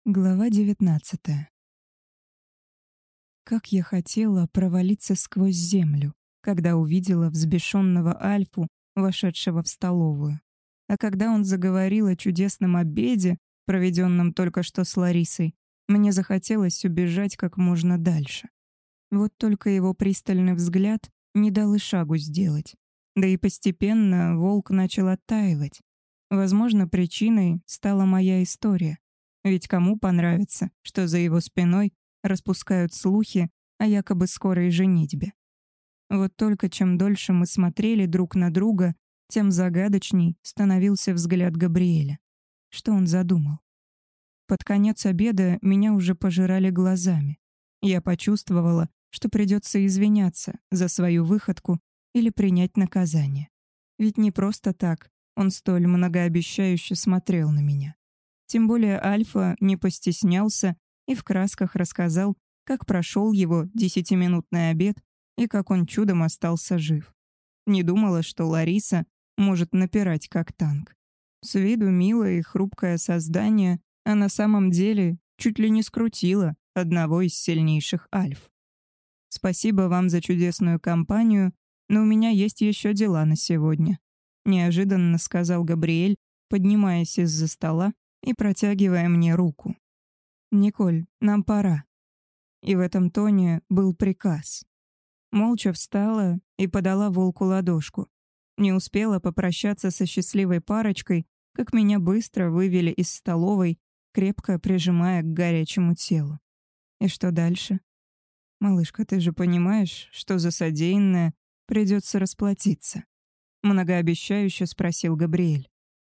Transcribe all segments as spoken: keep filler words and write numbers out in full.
Глава девятнадцатая. Как я хотела провалиться сквозь землю, когда увидела взбешенного Альфу, вошедшего в столовую. А когда он заговорил о чудесном обеде, проведенном только что с Ларисой, мне захотелось убежать как можно дальше. Вот только его пристальный взгляд не дал и шагу сделать. Да и постепенно волк начал оттаивать. Возможно, причиной стала моя история. Ведь кому понравится, что за его спиной распускают слухи о якобы скорой женитьбе. Вот только чем дольше мы смотрели друг на друга, тем загадочней становился взгляд Габриэля. Что он задумал? Под конец обеда меня уже пожирали глазами. Я почувствовала, что придется извиняться за свою выходку или принять наказание. Ведь не просто так он столь многообещающе смотрел на меня. Тем более Альфа не постеснялся и в красках рассказал, как прошел его десятиминутный обед и как он чудом остался жив. Не думала, что Лариса может напирать как танк. С виду милое и хрупкое создание, а на самом деле чуть ли не скрутила одного из сильнейших альф. «Спасибо вам за чудесную компанию, но у меня есть еще дела на сегодня», неожиданно сказал Габриэль, поднимаясь из-за стола и протягивая мне руку. «Николь, нам пора». И в этом тоне был приказ. Молча встала и подала волку ладошку. Не успела попрощаться со счастливой парочкой, как меня быстро вывели из столовой, крепко прижимая к горячему телу. И что дальше? «Малышка, ты же понимаешь, что за содеянное придется расплатиться?» Многообещающе спросил Габриэль.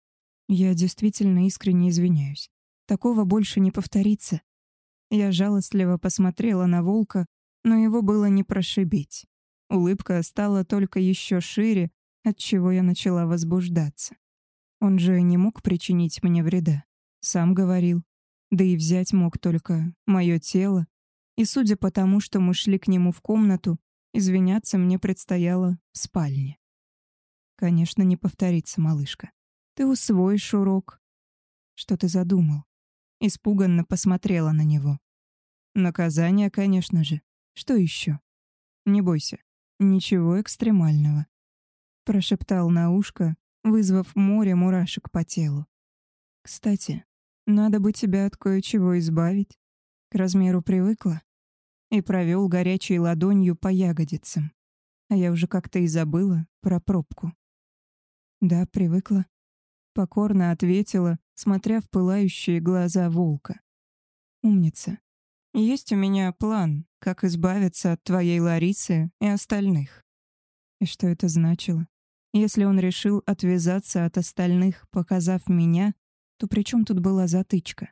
«Я действительно искренне извиняюсь. Такого больше не повторится». Я жалостливо посмотрела на волка, но его было не прошибить. Улыбка стала только еще шире, отчего я начала возбуждаться. Он же не мог причинить мне вреда. Сам говорил. Да и взять мог только мое тело. И судя по тому, что мы шли к нему в комнату, извиняться мне предстояло в спальне. «Конечно, не повторится, малышка. Ты усвоишь урок». «Что ты задумал?» Испуганно посмотрела на него. «Наказание, конечно же. Что еще?» «Не бойся. Ничего экстремального», — прошептал на ушко, вызвав море мурашек по телу. «Кстати, надо бы тебя от кое-чего избавить. К размеру привыкла?» И провел горячей ладонью по ягодицам. А я уже как-то и забыла про пробку. «Да, привыкла», — покорно ответила, смотря в пылающие глаза волка. «Умница. Есть у меня план, как избавиться от твоей Ларисы и остальных». И что это значило? Если он решил отвязаться от остальных, показав меня, то при чем тут была затычка?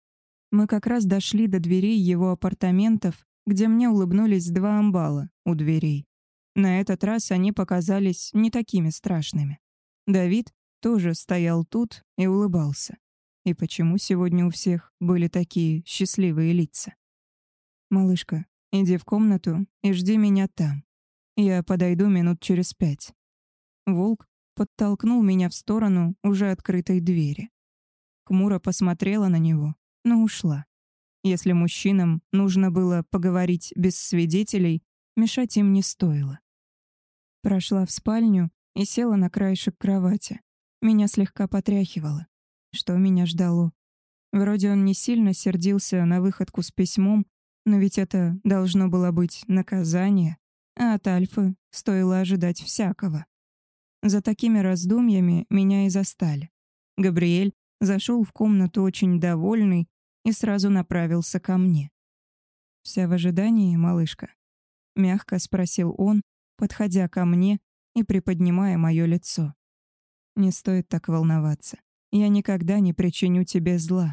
Мы как раз дошли до дверей его апартаментов, где мне улыбнулись два амбала у дверей. На этот раз они показались не такими страшными. Давид тоже стоял тут и улыбался. И почему сегодня у всех были такие счастливые лица? «Малышка, иди в комнату и жди меня там. Я подойду минут через пять». Волк подтолкнул меня в сторону уже открытой двери. Хмуро посмотрела на него, но ушла. Если мужчинам нужно было поговорить без свидетелей, мешать им не стоило. Прошла в спальню и села на краешек кровати. Меня слегка потряхивало. Что меня ждало? Вроде он не сильно сердился на выходку с письмом, но ведь это должно было быть наказание, а от Альфы стоило ожидать всякого. За такими раздумьями меня и застали. Габриэль зашел в комнату очень довольный и сразу направился ко мне. «Вся в ожидании, малышка?» — мягко спросил он, подходя ко мне и приподнимая мое лицо. «Не стоит так волноваться. Я никогда не причиню тебе зла».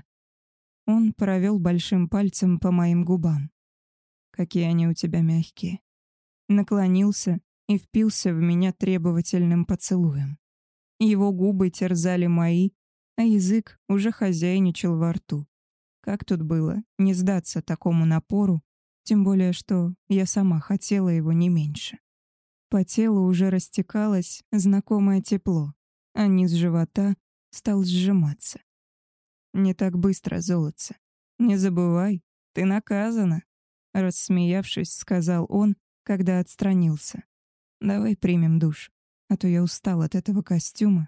Он провел большим пальцем по моим губам. «Какие они у тебя мягкие». Наклонился и впился в меня требовательным поцелуем. Его губы терзали мои, а язык уже хозяйничал во рту. Как тут было не сдаться такому напору, тем более что я сама хотела его не меньше. По телу уже растекалось знакомое тепло, а низ живота стал сжиматься. «Не так быстро, золотце. Не забывай, ты наказана», — рассмеявшись, сказал он, когда отстранился. «Давай примем душ, а то я устал от этого костюма».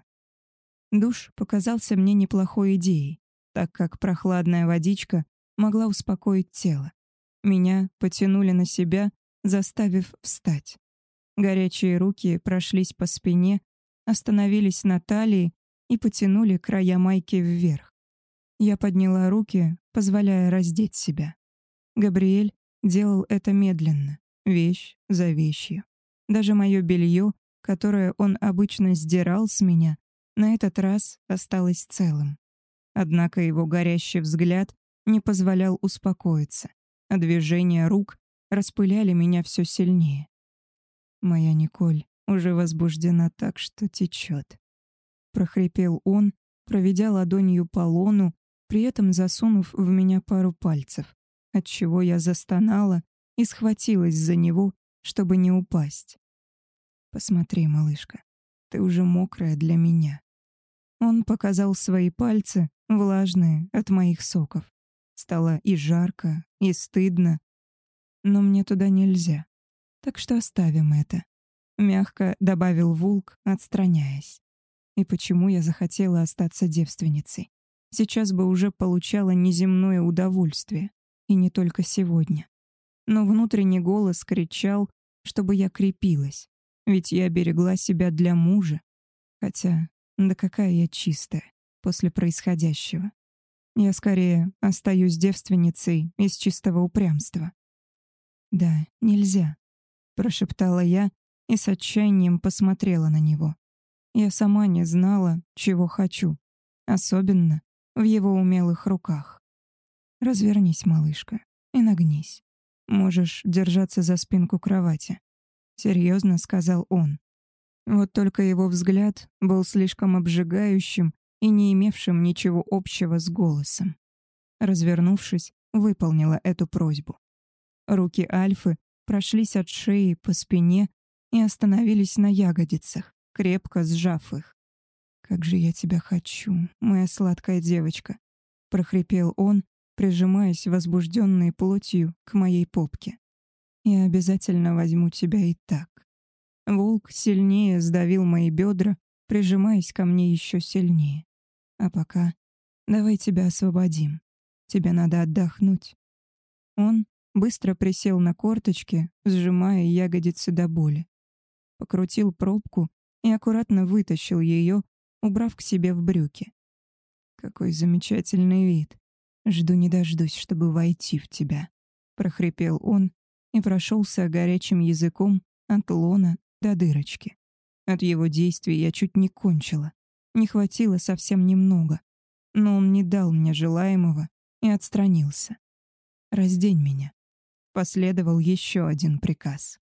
Душ показался мне неплохой идеей, так как прохладная водичка могла успокоить тело. Меня потянули на себя, заставив встать. Горячие руки прошлись по спине, остановились на талии и потянули края майки вверх. Я подняла руки, позволяя раздеть себя. Габриэль делал это медленно, вещь за вещью. Даже мое белье, которое он обычно сдирал с меня, на этот раз осталось целым. Однако его горящий взгляд не позволял успокоиться, а движения рук распыляли меня все сильнее. «Моя Николь уже возбуждена так, что течет», — прохрипел он, проведя ладонью по лону, при этом засунув в меня пару пальцев, отчего я застонала и схватилась за него, чтобы не упасть. «Посмотри, малышка, ты уже мокрая для меня». Он показал свои пальцы, влажные от моих соков. Стало и жарко, и стыдно, но мне туда нельзя. Так что оставим это. Мягко добавил Вулк, отстраняясь. И почему я захотела остаться девственницей? Сейчас бы уже получала неземное удовольствие. И не только сегодня. Но внутренний голос кричал, чтобы я крепилась. Ведь я берегла себя для мужа. Хотя, да какая я чистая после происходящего. Я скорее остаюсь девственницей из чистого упрямства. «Да, нельзя», — прошептала я и с отчаянием посмотрела на него. Я сама не знала, чего хочу, особенно в его умелых руках. «Развернись, малышка, и нагнись. Можешь держаться за спинку кровати», — серьезно сказал он. Вот только его взгляд был слишком обжигающим и не имевшим ничего общего с голосом. Развернувшись, выполнила эту просьбу. Руки Альфы прошлись от шеи по спине и остановились на ягодицах, крепко сжав их. «Как же я тебя хочу, моя сладкая девочка», — прохрипел он, прижимаясь возбужденной плотью к моей попке. «Я обязательно возьму тебя и так». Волк сильнее сдавил мои бедра, прижимаясь ко мне еще сильнее. «А пока давай тебя освободим. Тебе надо отдохнуть». Он быстро присел на корточки, сжимая ягодицы до боли. Покрутил пробку и аккуратно вытащил ее, убрав к себе в брюки. «Какой замечательный вид. Жду не дождусь, чтобы войти в тебя», — прохрипел он и прошелся горячим языком от лона до дырочки. От его действий я чуть не кончила. Не хватило совсем немного. Но он не дал мне желаемого и отстранился. «Раздень меня». Последовал еще один приказ.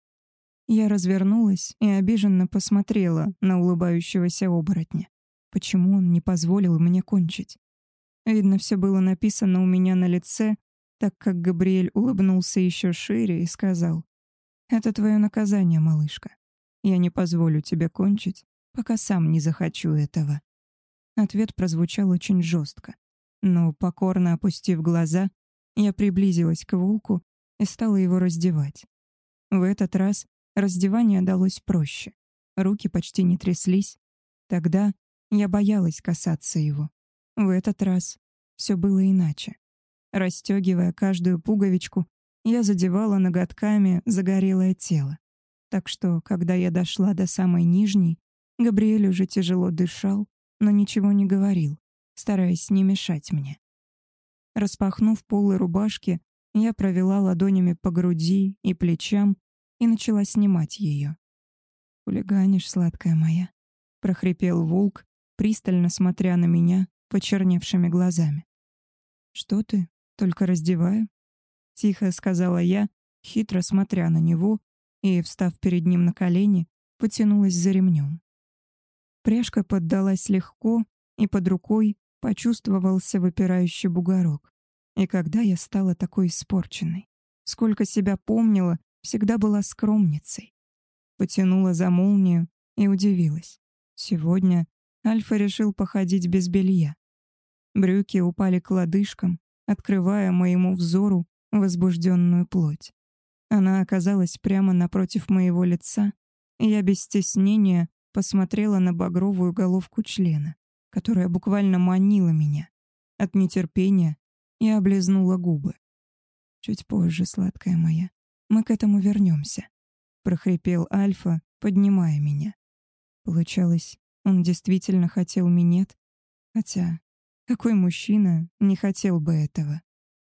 Я развернулась и обиженно посмотрела на улыбающегося оборотня. Почему он не позволил мне кончить? Видно, все было написано у меня на лице, так как Габриэль улыбнулся еще шире и сказал: «Это твое наказание, малышка. Я не позволю тебе кончить, пока сам не захочу этого». Ответ прозвучал очень жестко, но, покорно опустив глаза, я приблизилась к волку и стала его раздевать. В этот раз раздевание далось проще. Руки почти не тряслись. Тогда я боялась касаться его. В этот раз все было иначе. Расстегивая каждую пуговичку, я задевала ноготками загорелое тело. Так что, когда я дошла до самой нижней, Габриэль уже тяжело дышал, но ничего не говорил, стараясь не мешать мне. Распахнув полы рубашки, я провела ладонями по груди и плечам и начала снимать ее. «Хулиганишь, сладкая моя», — прохрипел волк, пристально смотря на меня почерневшими глазами. «Что ты? Только раздеваю?» — тихо сказала я, хитро смотря на него, и, встав перед ним на колени, потянулась за ремнем. Пряжка поддалась легко, и под рукой почувствовался выпирающий бугорок. И когда я стала такой испорченной? Сколько себя помнила, всегда была скромницей. Потянула за молнию и удивилась. Сегодня Альфа решил походить без белья. Брюки упали к лодыжкам, открывая моему взору возбужденную плоть. Она оказалась прямо напротив моего лица, и я без стеснения посмотрела на багровую головку члена, которая буквально манила меня. От нетерпения я облизнула губы. «Чуть позже, сладкая моя, мы к этому вернемся», — прохрипел Альфа, поднимая меня. Получалось, он действительно хотел минет, хотя какой мужчина не хотел бы этого?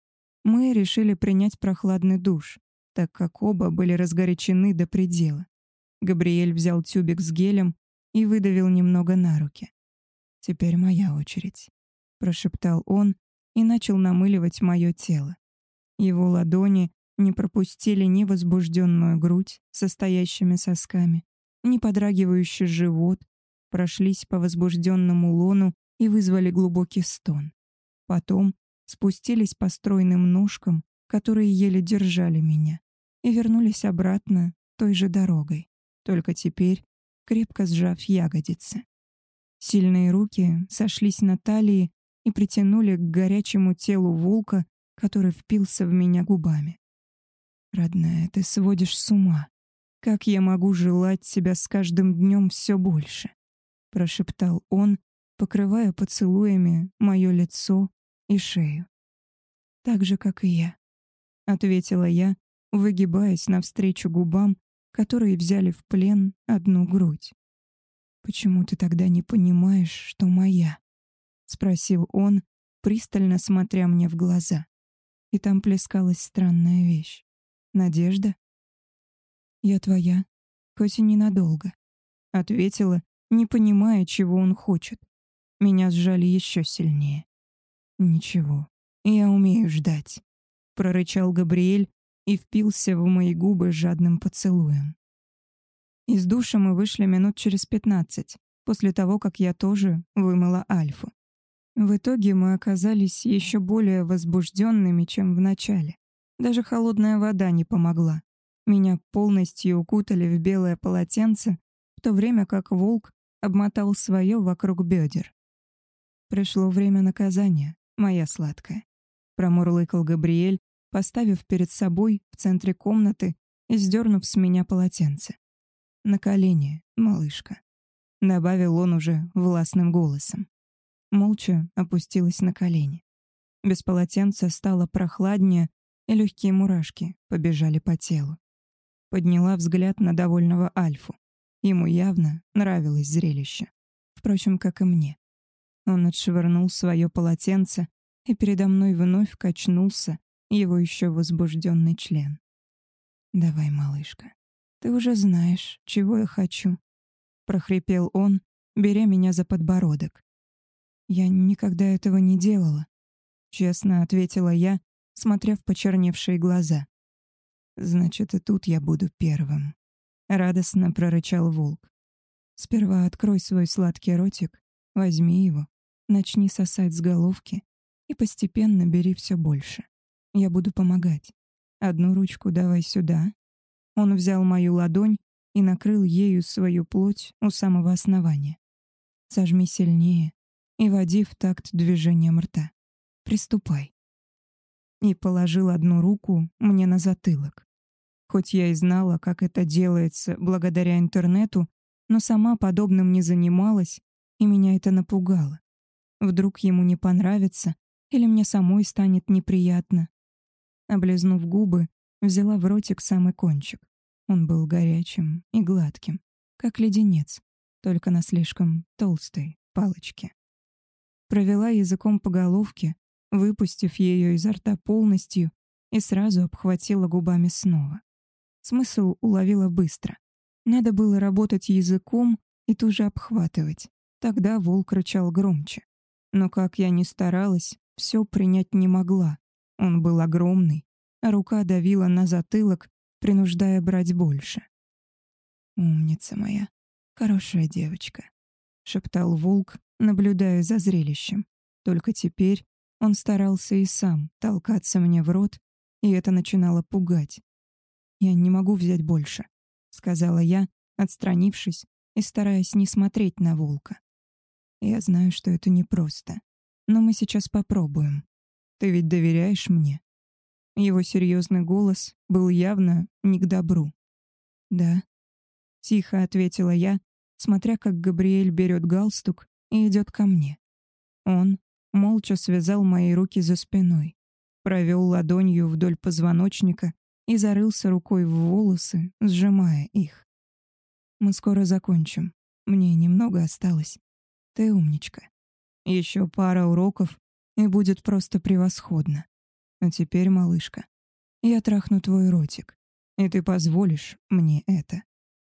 Мы решили принять прохладный душ, так как оба были разгорячены до предела. Габриэль взял тюбик с гелем и выдавил немного на руки. «Теперь моя очередь», — прошептал он и начал намыливать мое тело. Его ладони не пропустили ни возбужденную грудь со стоящими сосками, ни подрагивающий живот, прошлись по возбужденному лону и вызвали глубокий стон. Потом спустились по стройным ножкам, которые еле держали меня, и вернулись обратно той же дорогой, только теперь крепко сжав ягодицы. Сильные руки сошлись на талии и притянули к горячему телу волка, который впился в меня губами. «Родная, ты сводишь с ума. Как я могу желать тебя с каждым днем все больше?» — прошептал он, покрывая поцелуями мое лицо и шею. «Так же, как и я», — ответила я, выгибаясь навстречу губам, которые взяли в плен одну грудь. «Почему ты тогда не понимаешь, что моя?» — спросил он, пристально смотря мне в глаза. И там плескалась странная вещь. «Надежда?» «Я твоя, хоть и ненадолго», — ответила, не понимая, чего он хочет. Меня сжали еще сильнее. «Ничего, я умею ждать», — прорычал Габриэль и впился в мои губы жадным поцелуем. Из душа мы вышли минут через пятнадцать, после того, как я тоже вымыла Альфу. В итоге мы оказались еще более возбужденными, чем в начале. Даже холодная вода не помогла. Меня полностью укутали в белое полотенце, в то время как волк обмотал свое вокруг бедер. «Пришло время наказания, моя сладкая», — промурлыкал Габриэль, поставив перед собой в центре комнаты и сдернув с меня полотенце. «На колени, малышка», — добавил он уже властным голосом. Молча опустилась на колени. Без полотенца стало прохладнее, и легкие мурашки побежали по телу. Подняла взгляд на довольного Альфу. Ему явно нравилось зрелище. Впрочем, как и мне. Он отшвырнул свое полотенце, и передо мной вновь качнулся его еще возбужденный член. «Давай, малышка, ты уже знаешь, чего я хочу», — прохрипел он, беря меня за подбородок. «Я никогда этого не делала», — честно ответила я, смотря в почерневшие глаза. «Значит, и тут я буду первым», — радостно прорычал волк. «Сперва открой свой сладкий ротик, возьми его, начни сосать с головки и постепенно бери все больше. Я буду помогать. Одну ручку давай сюда». Он взял мою ладонь и накрыл ею свою плоть у самого основания. «Сожми сильнее и води в такт движением рта. Приступай». И положил одну руку мне на затылок. Хоть я и знала, как это делается благодаря интернету, но сама подобным не занималась, и меня это напугало. Вдруг ему не понравится, или мне самой станет неприятно. Облизнув губы, взяла в ротик самый кончик. Он был горячим и гладким, как леденец, только на слишком толстой палочке. Провела языком по головке, выпустив ее изо рта полностью, и сразу обхватила губами снова. Смысл уловила быстро. Надо было работать языком и туже обхватывать. Тогда волк рычал громче. Но как я ни старалась, все принять не могла. Он был огромный, а рука давила на затылок, принуждая брать больше. «Умница моя, хорошая девочка», — шептал волк, наблюдая за зрелищем. Только теперь он старался и сам толкаться мне в рот, и это начинало пугать. «Я не могу взять больше», — сказала я, отстранившись и стараясь не смотреть на волка. «Я знаю, что это непросто, но мы сейчас попробуем. Ты ведь доверяешь мне?» Его серьезный голос был явно не к добру. «Да», — тихо ответила я, смотря как Габриэль берет галстук и идет ко мне. Он молча связал мои руки за спиной, провел ладонью вдоль позвоночника и зарылся рукой в волосы, сжимая их. «Мы скоро закончим. Мне немного осталось. Ты умничка. Еще пара уроков, и будет просто превосходно. А теперь, малышка, я трахну твой ротик, и ты позволишь мне это.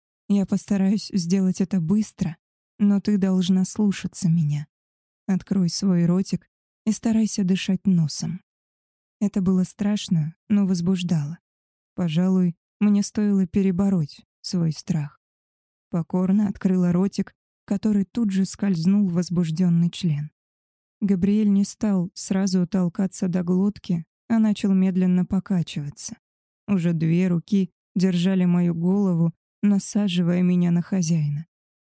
Я постараюсь сделать это быстро, но ты должна слушаться меня. Открой свой ротик и старайся дышать носом». Это было страшно, но возбуждало. Пожалуй, мне стоило перебороть свой страх. Покорно открыла ротик, который тут же скользнул в возбужденный член. Габриэль не стал сразу толкаться до глотки, а начал медленно покачиваться. Уже две руки держали мою голову, насаживая меня на хозяина.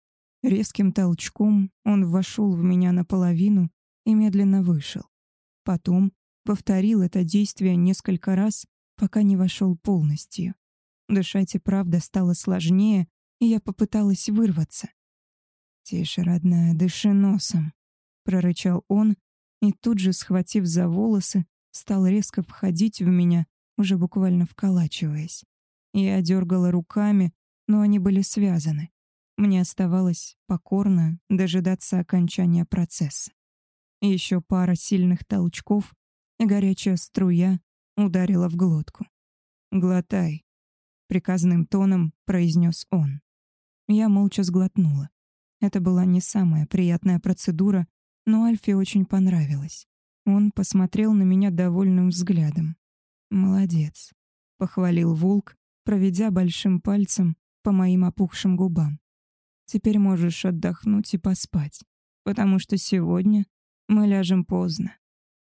Резким толчком он вошел в меня наполовину и медленно вышел. Потом повторил это действие несколько раз, пока не вошел полностью. Дышать и правда стало сложнее, и я попыталась вырваться. «Тише, родная, дыши носом», — прорычал он, и тут же, схватив за волосы, стал резко входить в меня, уже буквально вколачиваясь. Я дергала руками, но они были связаны. Мне оставалось покорно дожидаться окончания процесса. Еще пара сильных толчков, и горячая струя ударила в глотку. «Глотай», — приказным тоном произнес он. Я молча сглотнула. Это была не самая приятная процедура, но Альфе очень понравилось. Он посмотрел на меня довольным взглядом. «Молодец», — похвалил волк, проведя большим пальцем по моим опухшим губам. «Теперь можешь отдохнуть и поспать, потому что сегодня мы ляжем поздно».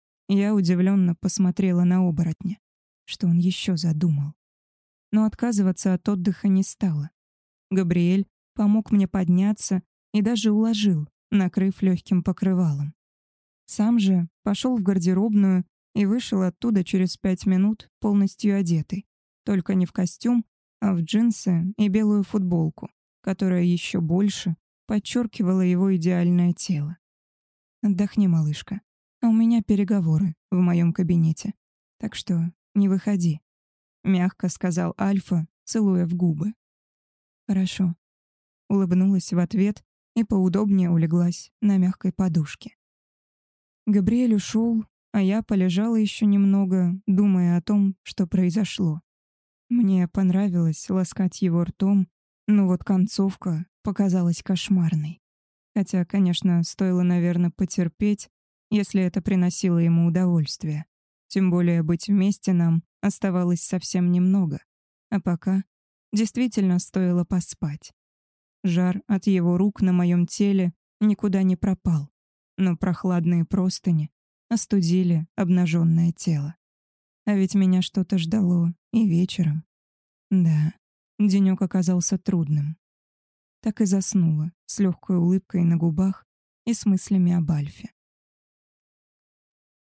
Я удивленно посмотрела на оборотня. Что он еще задумал? Но отказываться от отдыха не стала. Габриэль помог мне подняться и даже уложил, накрыв легким покрывалом. Сам же пошел в гардеробную и вышел оттуда через пять минут полностью одетый. Только не в костюм, а в джинсы и белую футболку, которая еще больше подчеркивала его идеальное тело. «Отдохни, малышка. А у меня переговоры в моем кабинете. Так что не выходи», — мягко сказал Альфа, целуя в губы. «Хорошо». Улыбнулась в ответ и поудобнее улеглась на мягкой подушке. Габриэль ушел, а я полежала еще немного, думая о том, что произошло. Мне понравилось ласкать его ртом, но вот концовка показалась кошмарной. Хотя, конечно, стоило, наверное, потерпеть, если это приносило ему удовольствие. Тем более быть вместе нам оставалось совсем немного. А пока действительно стоило поспать. Жар от его рук на моем теле никуда не пропал, но прохладные простыни остудили обнаженное тело. А ведь меня что-то ждало и вечером. Да, денек оказался трудным. Так и заснула, с легкой улыбкой на губах и с мыслями об Альфе.